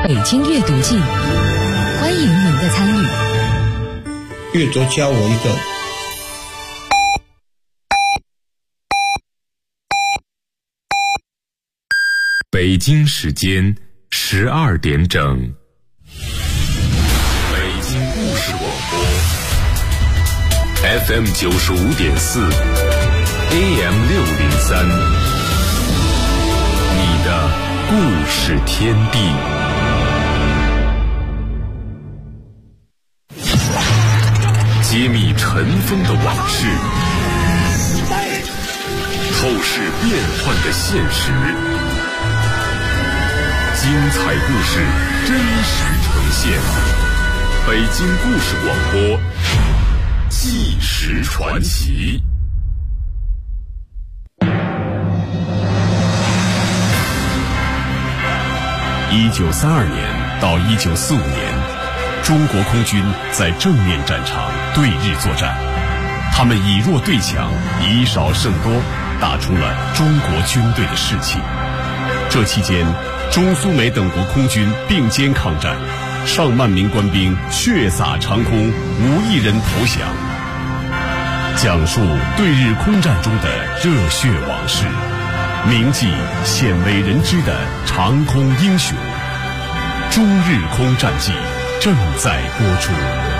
北京阅读季，欢迎您的参与。 阅读教我一个。 北京时间12点整，北京故事广播 FM 95.4 AM 603，你的故事天地。揭秘尘封的往事，透视变幻的现实，精彩故事真实呈现。北京故事广播，纪实传奇。1932年到1945年，中国空军在正面战场对日作战，他们以弱对强，以少胜多，打出了中国军队的士气。这期间，中苏美等国空军并肩抗战，上万名官兵血洒长空，无一人投降。讲述对日空战中的热血往事，铭记鲜为人知的长空英雄。中日空战记正在播出。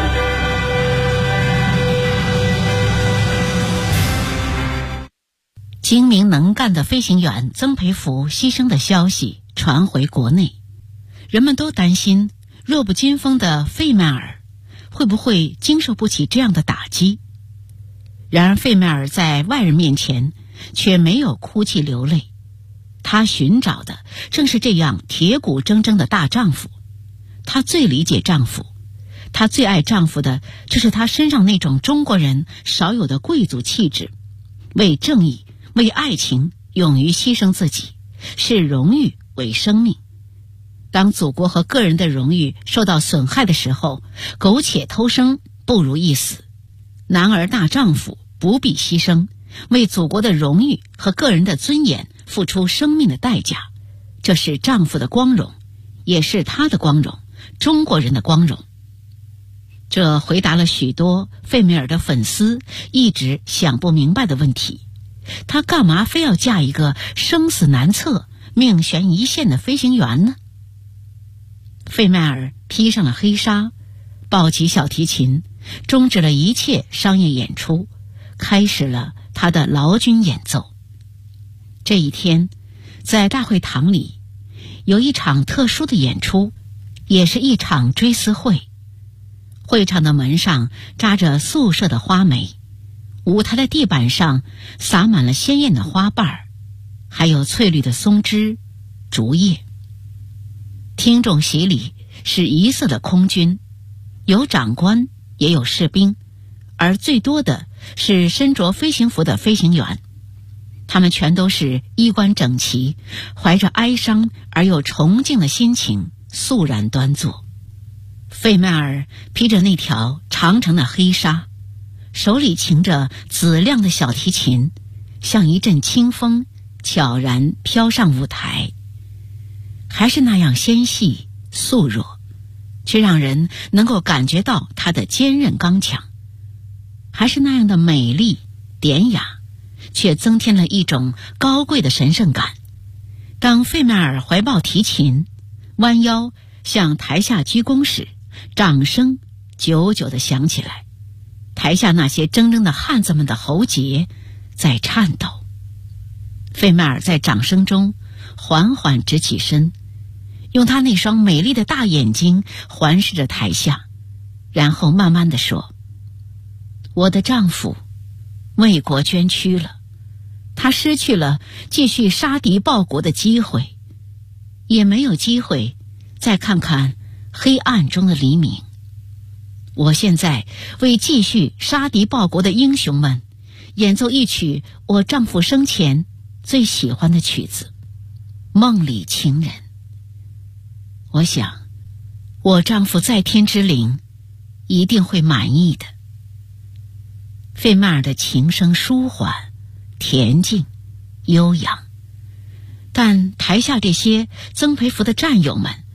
精明能干的飞行员曾培福牺牲的消息传回国内，人们都担心弱不禁风的费迈尔会不会经受不起这样的打击。然而费迈尔在外人面前却没有哭泣流泪，他寻找的正是这样铁骨铮铮的大丈夫。他最理解丈夫，他最爱丈夫的就是他身上那种中国人少有的贵族气质，为正义为爱情勇于牺牲自己，视荣誉为生命。当祖国和个人的荣誉受到损害的时候，苟且偷生不如一死。男儿大丈夫不必牺牲，为祖国的荣誉和个人的尊严付出生命的代价，这是丈夫的光荣，也是他的光荣，中国人的光荣。这回答了许多费梅尔的粉丝一直想不明白的问题。他干嘛非要嫁一个生死难测、命悬一线的飞行员呢？费迈尔披上了黑纱，抱起小提琴，终止了一切商业演出，开始了他的劳军演奏。这一天，在大会堂里有一场特殊的演出，也是一场追思会。会场的门上扎着素色的花梅，舞台的地板上洒满了鲜艳的花瓣，还有翠绿的松枝、竹叶。听众席里是一色的空军，有长官也有士兵，而最多的是身着飞行服的飞行员。他们全都是衣冠整齐，怀着哀伤而又崇敬的心情，肃然端坐。费迈尔披着那条长长的黑纱，手里擎着紫亮的小提琴，像一阵清风悄然飘上舞台，还是那样纤细素弱，却让人能够感觉到她的坚韧刚强，还是那样的美丽典雅，却增添了一种高贵的神圣感。当费迈尔怀抱提琴，弯腰向台下鞠躬时，掌声久久地响起来，台下那些铮铮的汉子们的喉结在颤抖。费迈尔在掌声中缓缓直起身，用他那双美丽的大眼睛环视着台下，然后慢慢地说：我的丈夫为国捐躯了，他失去了继续杀敌报国的机会，也没有机会再看看黑暗中的黎明。我现在为继续杀敌报国的英雄们演奏一曲我丈夫生前最喜欢的曲子《梦里情人》。我想我丈夫在天之灵一定会满意的。费迈尔的琴声舒缓、恬静、悠扬，但台下这些曾培福的战友们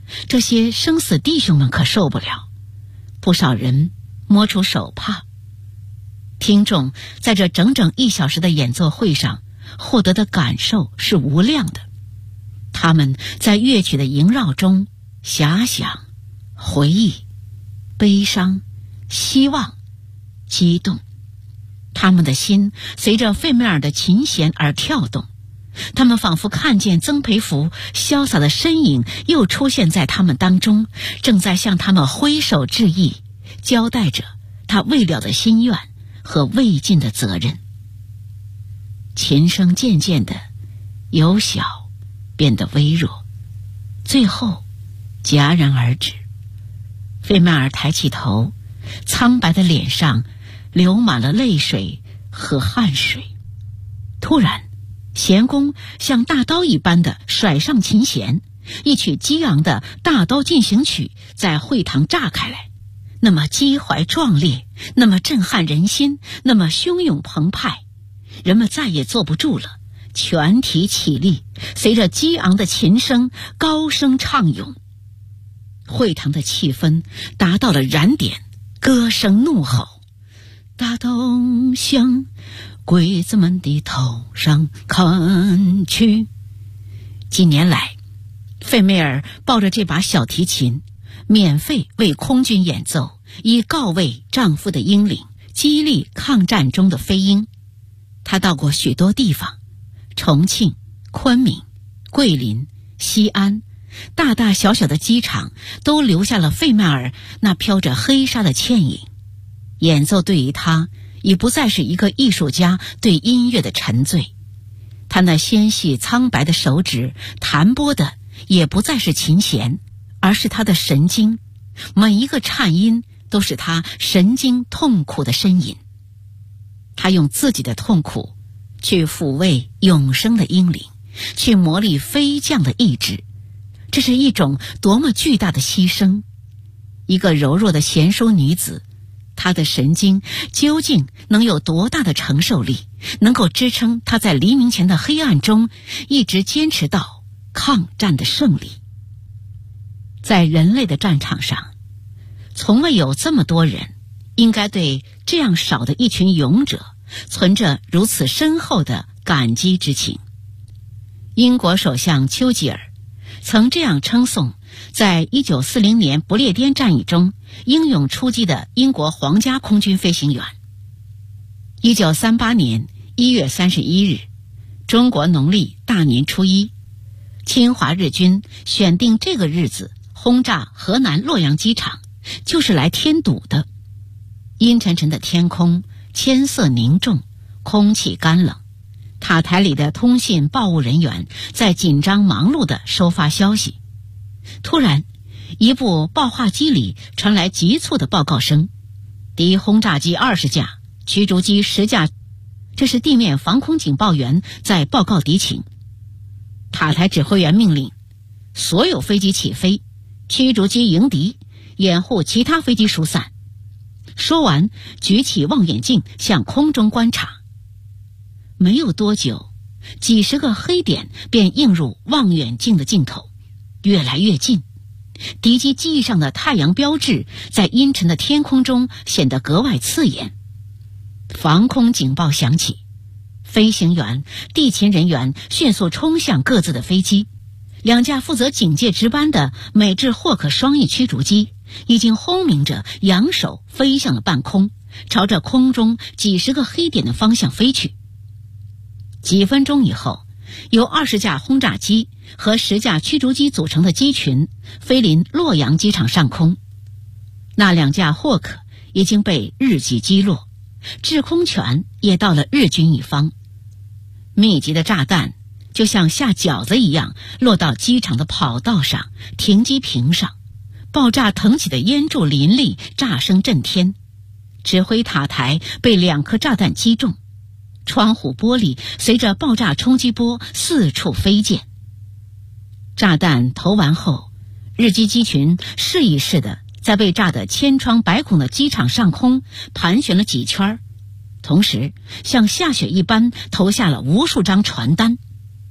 这些生死弟兄们可受不了，不少人摸出手帕。听众在这整整1小时的演奏会上获得的感受是无量的，他们在乐曲的萦绕中遐想、回忆、悲伤、希望、激动，他们的心随着费梅尔的琴弦而跳动，他们仿佛看见曾培福潇洒的身影又出现在他们当中，正在向他们挥手致意，交代着他未了的心愿和未尽的责任。琴声渐渐的由小变得微弱，最后戛然而止。费梅尔抬起头，苍白的脸上流满了泪水和汗水。突然，弦弓像大刀一般的甩上琴弦，一曲激昂的大刀进行曲在会堂炸开来，那么激怀壮烈，那么震撼人心，那么汹涌澎湃，人们再也坐不住了，全体起立，随着激昂的琴声高声唱咏。会堂的气氛达到了燃点，歌声怒吼，大刀向鬼子们的头上砍去。几年来，费梅尔抱着这把小提琴，免费为空军演奏，以告慰丈夫的英灵，激励抗战中的飞鹰。他到过许多地方，重庆、昆明、桂林、西安，大大小小的机场都留下了费梅尔那飘着黑纱的倩影。演奏对于他已不再是一个艺术家对音乐的沉醉，他那纤细苍白的手指弹拨的也不再是琴弦，而是他的神经，每一个颤音都是他神经痛苦的呻吟。他用自己的痛苦去抚慰永生的英灵，去磨砺飞将的意志，这是一种多么巨大的牺牲！一个柔弱的贤淑女子，她的神经究竟能有多大的承受力，能够支撑她在黎明前的黑暗中一直坚持到抗战的胜利？在人类的战场上，从未有这么多人应该对这样少的一群勇者存着如此深厚的感激之情。英国首相丘吉尔曾这样称颂在1940年不列颠战役中英勇出击的英国皇家空军飞行员。1938年1月31日，中国农历大年初一，侵华日军选定这个日子轰炸河南洛阳机场，就是来添堵的。阴沉沉的天空，铅色凝重，空气干冷，塔台里的通信报务人员在紧张忙碌地收发消息。突然，一部报话机里传来急促的报告声：敌轰炸机20架，驱逐机10架。这是地面防空警报员在报告敌情。塔台指挥员命令所有飞机起飞，驱逐机迎敌，掩护其他飞机疏散。说完，举起望远镜向空中观察。没有多久，几十个黑点便映入望远镜的镜头，越来越近。敌机机翼上的太阳标志在阴沉的天空中显得格外刺眼。防空警报响起，飞行员、地勤人员迅速冲向各自的飞机。2架负责警戒值班的美制霍克双翼驱逐机已经轰鸣着扬手飞向了半空，朝着空中几十个黑点的方向飞去。几分钟以后，由20架轰炸机和10架驱逐机组成的机群飞临洛阳机场上空。那2架霍克已经被日机击落，制空权也到了日军一方。密集的炸弹就像下饺子一样落到机场的跑道上、停机坪上，爆炸腾起的烟柱林立，炸声震天。指挥塔台被2颗炸弹击中，窗户玻璃随着爆炸冲击波四处飞溅。炸弹投完后，日机机群试一试的在被炸得千疮百孔的机场上空盘旋了几圈，同时像下雪一般投下了无数张传单。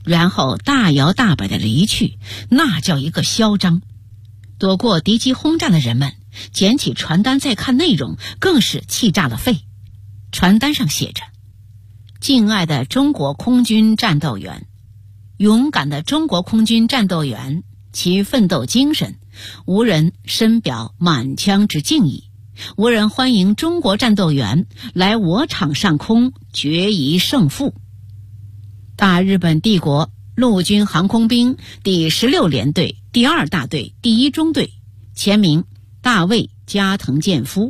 然后大摇大摆地离去，那叫一个嚣张。躲过敌机轰炸的人们捡起传单再看内容，更是气炸了肺。传单上写着：敬爱的中国空军战斗员，勇敢的中国空军战斗员，其奋斗精神，无人深表满腔之敬意，无人欢迎中国战斗员来我场上空决一胜负。大日本帝国陆军航空兵第16联队第2大队第1中队，前名大卫加藤健夫。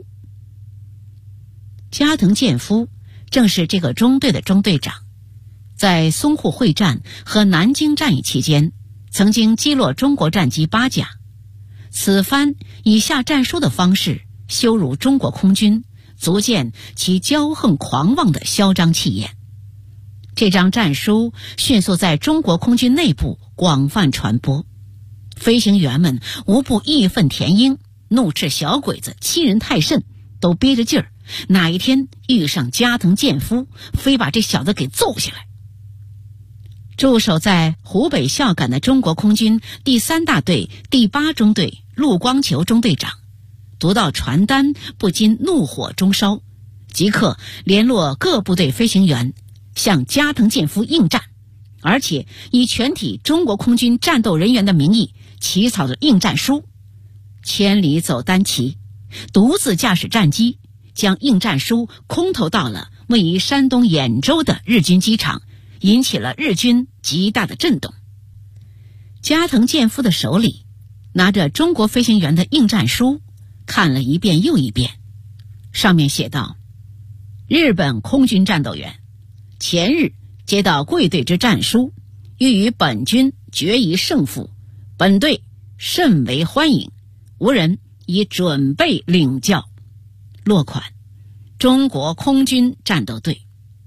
加藤健夫正是这个中队的中队长，在淞沪会战和南京战役期间，曾经击落中国战机8架。此番以下战书的方式羞辱中国空军，足见其骄横狂妄的嚣张气焰。这张战书迅速在中国空军内部广泛传播，飞行员们无不义愤填膺，怒斥小鬼子欺人太甚，都憋着劲儿，哪一天遇上加藤健夫，非把这小子给揍下来。驻守在湖北孝感的中国空军第3大队第8中队陆光球中队长读到传单，不禁怒火中烧，即刻联络各部队飞行员向加藤健夫应战，而且以全体中国空军战斗人员的名义起草了应战书，千里走单骑，独自驾驶战机将应战书空投到了位于山东兖州的日军机场，引起了日军极大的震动。加藤健夫的手里拿着中国飞行员的应战书，看了一遍又一遍，上面写道：日本空军战斗员，前日接到贵队之战书，欲与本军决一胜负，本队甚为欢迎，无人已准备领教。落款：中国空军战斗队。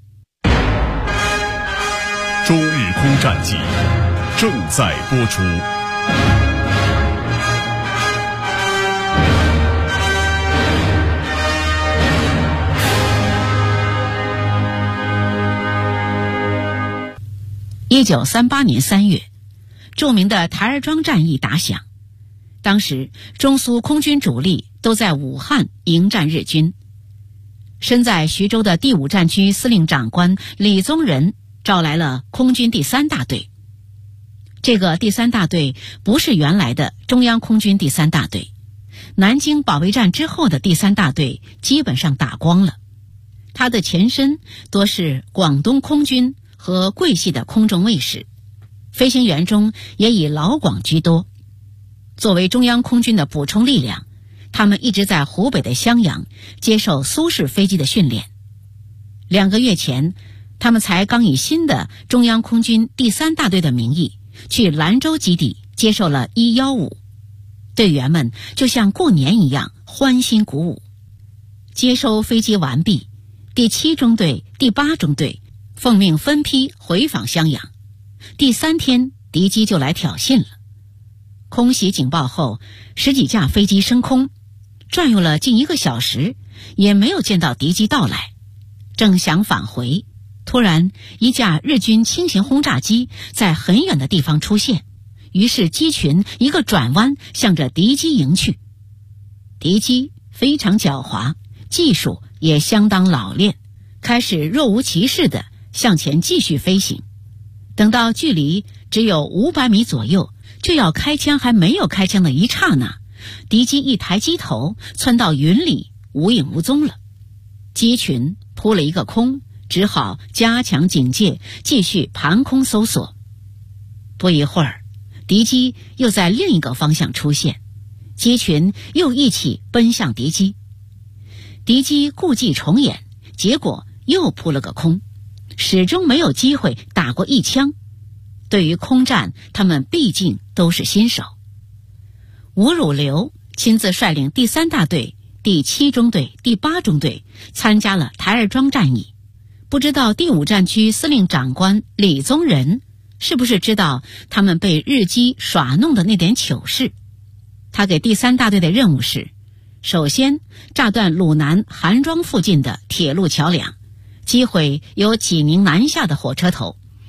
中日空战记正在播出。 1938年3月，著名的台儿庄战役打响。当时中苏空军主力都在武汉迎战日军。身在徐州的第5战区司令长官李宗仁召来了空军第3大队。这个第3大队不是原来的中央空军第3大队，南京保卫战之后的第3大队基本上打光了，它的前身多是广东空军和桂系的空中卫士，飞行员中也以老广居多。作为中央空军的补充力量，他们一直在湖北的襄阳接受苏式飞机的训练。2个月前，他们才刚以新的中央空军第3大队的名义去兰州基地接受了115，队员们就像过年一样欢欣鼓舞。接收飞机完毕，第7中队、第8中队奉命分批回访襄阳。第3天，敌机就来挑衅了。空袭警报后，10几架飞机升空，转悠了近1个小时，也没有见到敌机到来。正想返回，突然一架日军轻型轰炸机在很远的地方出现，于是机群一个转弯向着敌机迎去。敌机非常狡猾，技术也相当老练，开始若无其事地向前继续飞行。等到距离只有500米左右，就要开枪还没有开枪的一刹那，敌机一抬机头窜到云里，无影无踪了。机群扑了一个空，只好加强警戒，继续盘空搜索。不一会儿，敌机又在另一个方向出现，机群又一起奔向敌机。敌机故伎重演，结果又扑了个空，始终没有机会打过一枪。对于空战，他们毕竟都是新手。吴汝流亲自率领第3大队、第7中队、第8中队参加了台儿庄战役。不知道第5战区司令长官李宗仁是不是知道他们被日机耍弄的那点糗事。他给第3大队的任务是：首先炸断鲁南韩庄附近的铁路桥梁，击毁由济宁南下的火车头，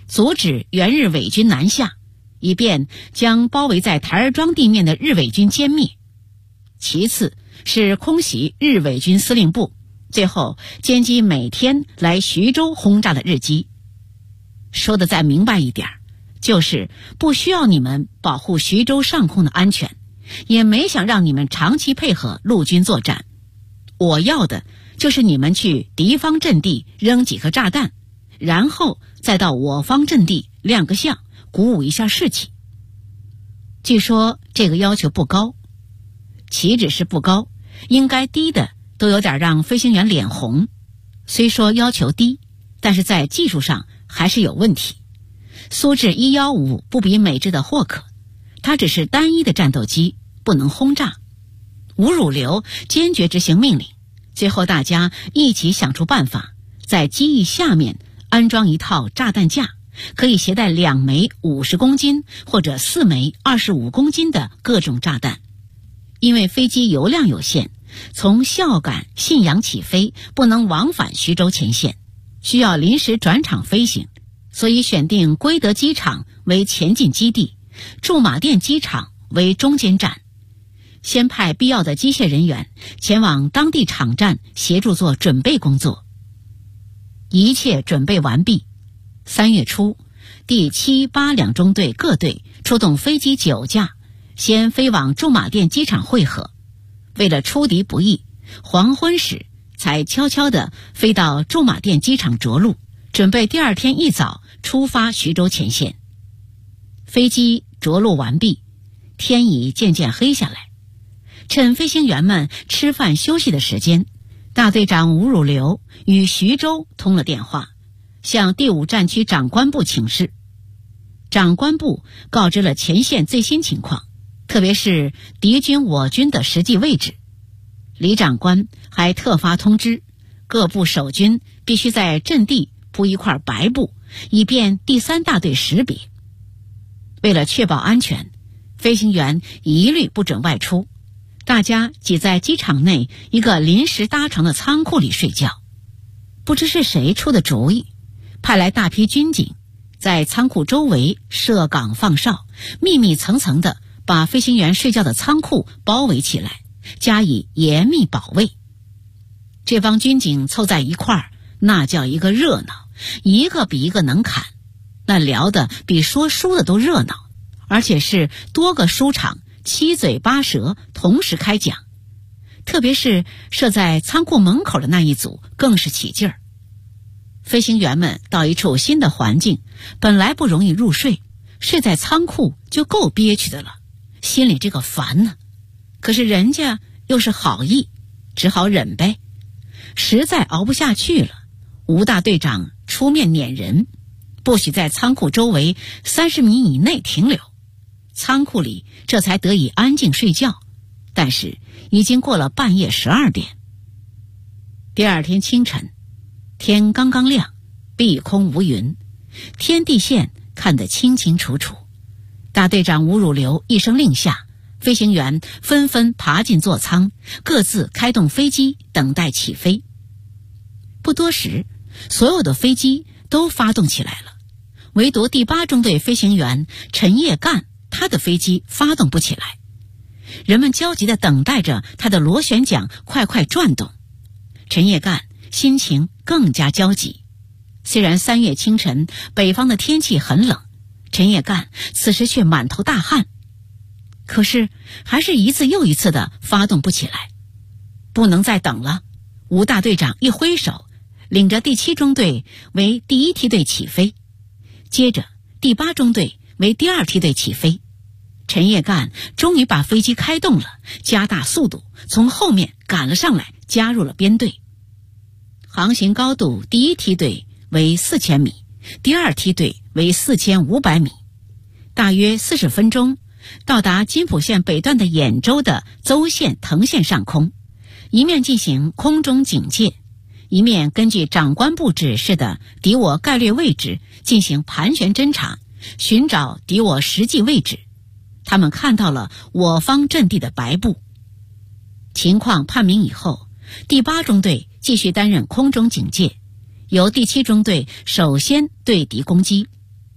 阻止援日伪军南下，以便将包围在台儿庄地面的日伪军歼灭。其次是空袭日伪军司令部，最后歼击每天来徐州轰炸的日机。说的再明白一点，就是不需要你们保护徐州上空的安全，也没想让你们长期配合陆军作战。我要的就是你们去敌方阵地扔几颗炸弹，然后再到我方阵地亮个相，鼓舞一下士气。据说这个要求不高，岂止是不高，应该低的都有点让飞行员脸红。虽说要求低，但是在技术上还是有问题。苏制115不比美制的霍克，它只是单一的战斗机，不能轰炸。吴汝流坚决执行命令，最后大家一起想出办法，在机翼下面安装一套炸弹架，可以携带2枚50公斤或者4枚25公斤的各种炸弹。因为飞机油量有限，从孝感、信阳起飞不能往返徐州前线，需要临时转场飞行，所以选定归德机场为前进基地，驻马店机场为中间站，先派必要的机械人员前往当地场站协助做准备工作。一切准备完毕，3月初，第7、8两中队各队出动飞机9架，先飞往驻马店机场会合。为了出敌不意，黄昏时才悄悄地飞到驻马店机场着陆，准备第二天一早出发徐州前线。飞机着陆完毕，天已渐渐黑下来。趁飞行员们吃饭休息的时间，大队长吴汝流与徐州通了电话，向第5战区长官部请示。长官部告知了前线最新情况，特别是敌军我军的实际位置。李长官还特发通知，各部守军必须在阵地铺一块白布，以便第3大队识别。为了确保安全，飞行员一律不准外出，大家挤在机场内一个临时搭成的仓库里睡觉。不知是谁出的主意，派来大批军警在仓库周围设岗放哨，密密层层地把飞行员睡觉的仓库包围起来，加以严密保卫。这帮军警凑在一块儿，那叫一个热闹，一个比一个能侃，那聊得比说书的都热闹，而且是多个书场七嘴八舌同时开讲。特别是设在仓库门口的那一组更是起劲儿。飞行员们到一处新的环境，本来不容易入睡，睡在仓库就够憋屈的了，心里这个烦呢。可是人家又是好意，只好忍呗。实在熬不下去了，吴大队长出面撵人，不许在仓库周围30米以内停留。仓库里这才得以安静睡觉，但是已经过了半夜12点。第二天清晨，天刚刚亮，碧空无云，天地线看得清清楚楚。大队长吴汝流一声令下，飞行员纷纷爬进座舱，各自开动飞机等待起飞。不多时，所有的飞机都发动起来了，唯独第8中队飞行员陈业干，他的飞机发动不起来。人们焦急地等待着他的螺旋桨快快转动。陈业干心情更加焦急。虽然3月清晨北方的天气很冷，陈业干此时却满头大汗，可是还是一次又一次的发动不起来。不能再等了，吴大队长一挥手，领着第7中队为第1梯队起飞，接着第8中队为第2梯队起飞。陈业干终于把飞机开动了，加大速度从后面赶了上来，加入了编队。航行高度第1梯队为4000米，第2梯队为4500米，大约40分钟到达津浦线北段的兖州的邹县藤县上空，一面进行空中警戒，一面根据长官部指示的敌我概略位置进行盘旋侦察，寻找敌我实际位置。他们看到了我方阵地的白布。情况判明以后，第8中队继续担任空中警戒，由第7中队首先对敌攻击。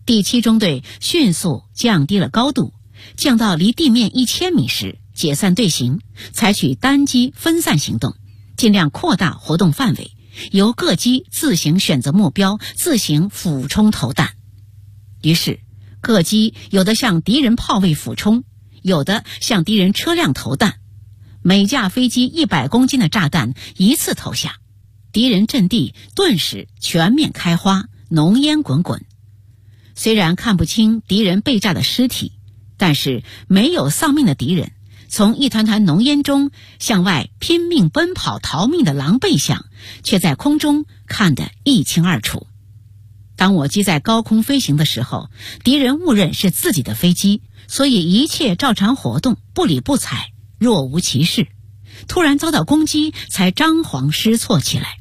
第7中队迅速降低了高度，降到离地面1000米时解散队形，采取单机分散行动，尽量扩大活动范围，由各机自行选择目标，自行俯冲投弹。于是各机有的向敌人炮位俯冲，有的向敌人车辆投弹，每架飞机100公斤的炸弹一次投下，敌人阵地顿时全面开花，浓烟滚滚。虽然看不清敌人被炸的尸体，但是没有丧命的敌人从一团团浓烟中向外拼命奔跑逃命的狼狈相，却在空中看得一清二楚。当我机在高空飞行的时候，敌人误认是自己的飞机，所以一切照常活动，不理不睬，若无其事。突然遭到攻击，才张皇失措起来。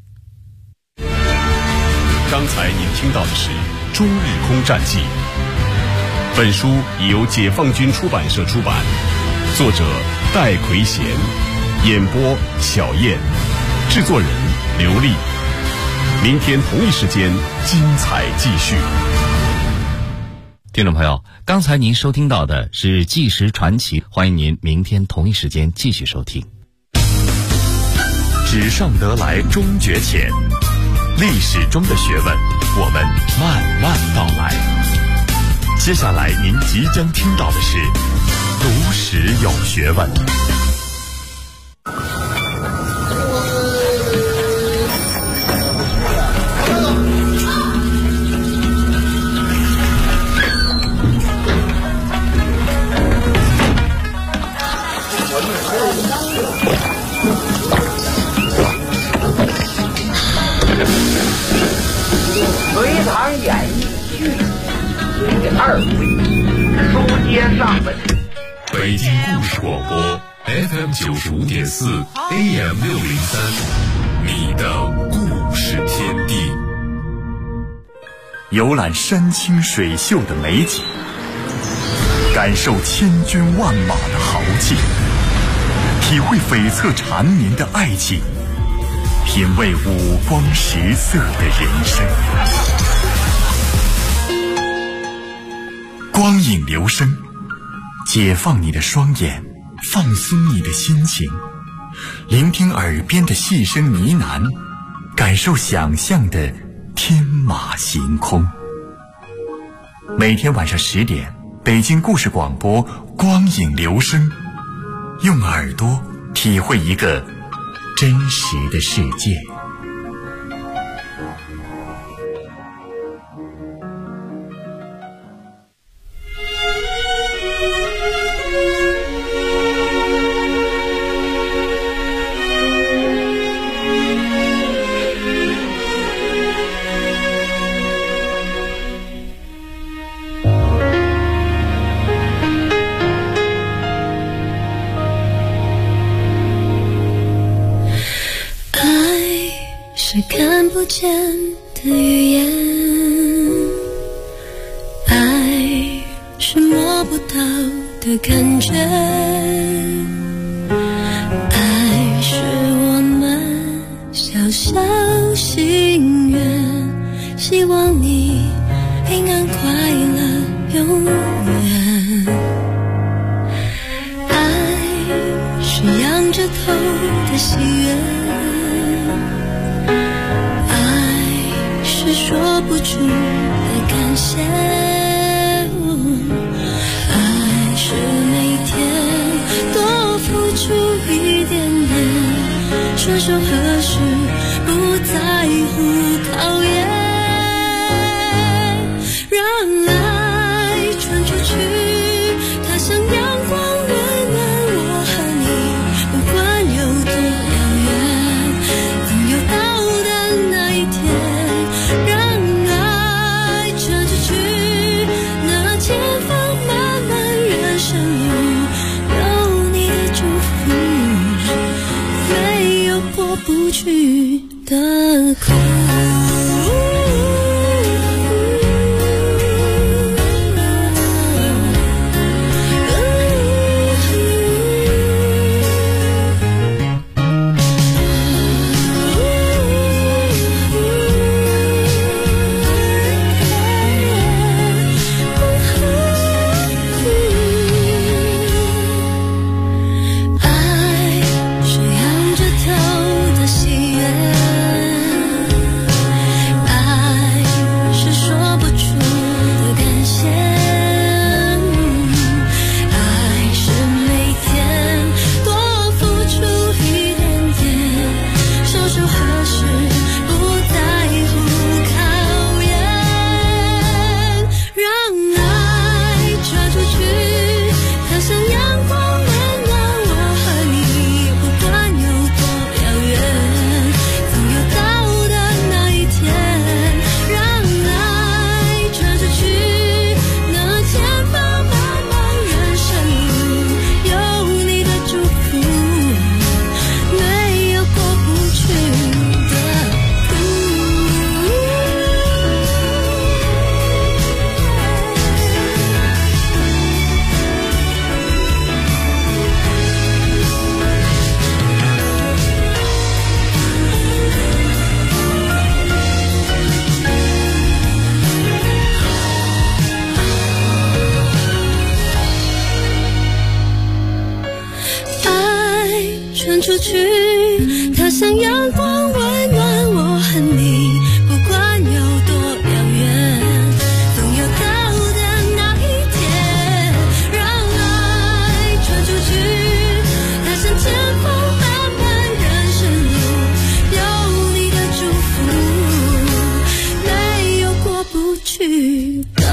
刚才您听到的是《中日空战记》，本书已由解放军出版社出版，作者戴奎贤，演播小燕，制作人刘丽。明天同一时间精彩继续。 听众朋友，刚才您收听到的是《纪实传奇》，欢迎您明天同一时间继续收听。 纸上得来终觉浅，历史中的学问，我们慢慢道来。接下来您即将听到的是读史有学问。 隋唐演义续第2回，书接上文。 北京故事广播 FM 95.4 AM 603，你的故事天地。 游览山清水秀的美景，感受千军万马的豪气，体会悱恻缠绵的爱情，品味五光十色的人生。光影留声，解放你的双眼，放松你的心情，聆听耳边的细声呢喃，感受想象的天马行空。每天晚上10点，北京故事广播光影留声，用耳朵体会一个真实的世界。 是看不见的语言，爱是摸不到的感觉，爱是我们小小心愿，希望你平安快乐永远。爱是仰着头的喜悦，是说不出的感谢，爱是每天多付出一点点，说说何时不在乎考验，让爱传出去，它像阳光温暖我和你，不管有多遥远，总有到达那一天。不去的苦。 传出去，它像阳光温暖我和你，不管有多遥远，总要到的那一天，让爱传出去，它像天空漫漫人生路，有你的祝福，没有过不去的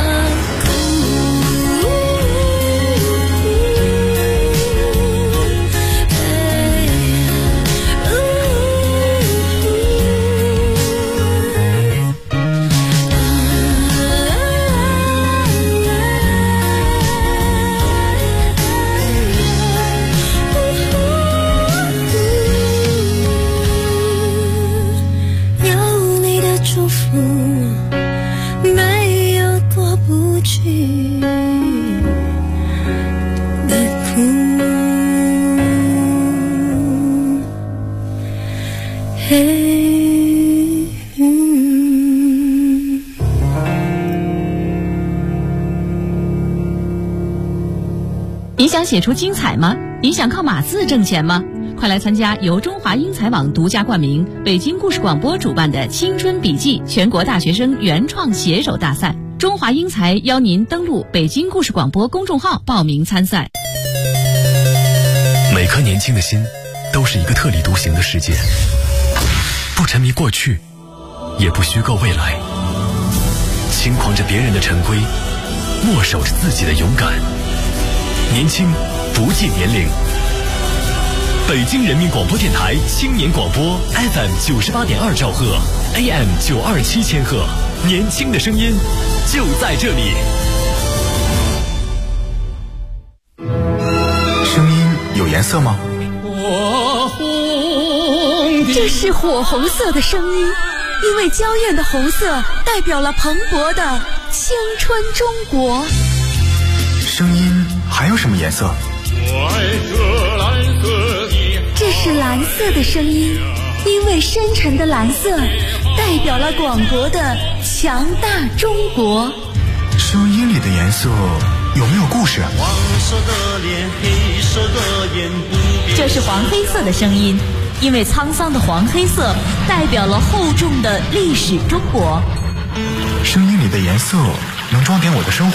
你想写出精彩吗？你想靠码字挣钱吗？快来参加由中华英才网独家冠名、北京故事广播主办的青春笔记全国大学生原创写手大赛。中华英才邀您登录北京故事广播公众号报名参赛。 每颗年轻的心都是一个特立独行的世界，不沉迷过去，也不虚构未来，轻狂着别人的陈规，默守着自己的勇敢。年轻不计年龄。北京人民广播电台青年广播 FM 98.2兆赫 AM 927千赫，年轻的声音就在这里。 声音有颜色吗？ 这是火红色的声音，因为娇艳的红色代表了蓬勃的青春中国。 声音还有什么颜色？ 这是蓝色的声音，因为深沉的蓝色代表了广博的强大中国。 声音里的颜色有没有故事？ 黄色的脸，黑色的眼， 这是黄黑色的声音，因为沧桑的黄黑色代表了厚重的历史中国。 声音里的颜色能装点我的生活。